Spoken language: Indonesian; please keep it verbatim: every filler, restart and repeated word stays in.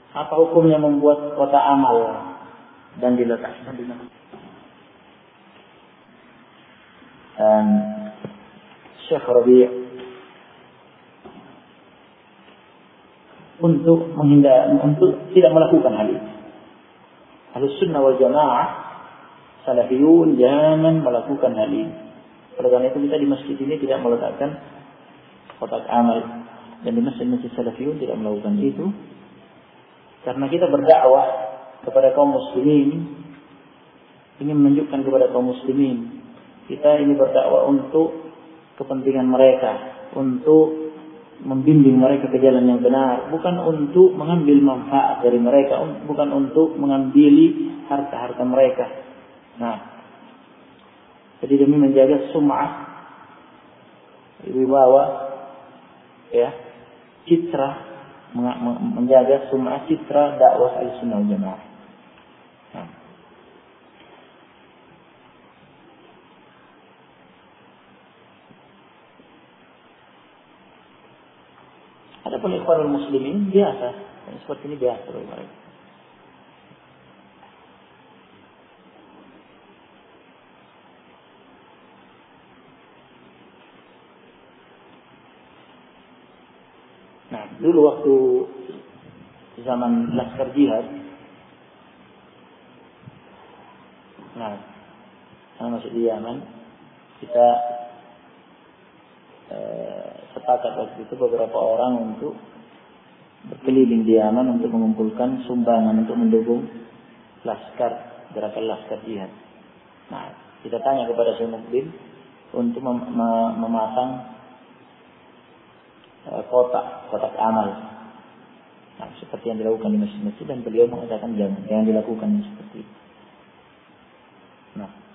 Apa hukumnya membuat kotak amal dan diletakkan di mana? Dan Syekh Rabi' untuk menghindar, untuk tidak melakukan hal itu. Ahlus Sunnah wal Jamaah, Salafiyun jangan melakukan hal ini. Oleh karena itu kita di masjid ini tidak meletakkan kotak amal, dan di masjid-masjid Salafiyun tidak melakukan itu. Karena kita berdakwah kepada kaum muslimin, ingin menunjukkan kepada kaum muslimin, kita ini berdakwah untuk kepentingan mereka, untuk membimbing mereka ke jalan yang benar, bukan untuk mengambil manfaat dari mereka, bukan untuk mengambil harta-harta mereka. Nah, jadi demi menjaga sum'ah, wibawa, ya, citra, menjaga sum'ah citra dakwah Ahlussunnah wal Jamaah. Nah. Adapun ikhwanul muslimin biasa, seperti ini biasa bagi mereka. Nah, dulu waktu zaman Laskar Jihad, nah, saya masih di Yaman, kita eh, sepakat waktu itu beberapa orang untuk berkeliling di Yaman untuk mengumpulkan sumbangan untuk mendukung Laskar, gerakan Laskar Jihad. Nah, kita tanya kepada Syekh Mukbil untuk mem- mem- memasang kotak, kotak amal. Nah, seperti yang dilakukan di masjid-masjid, dan beliau mengatakan jangan, jangan dilakukan seperti itu. Nah.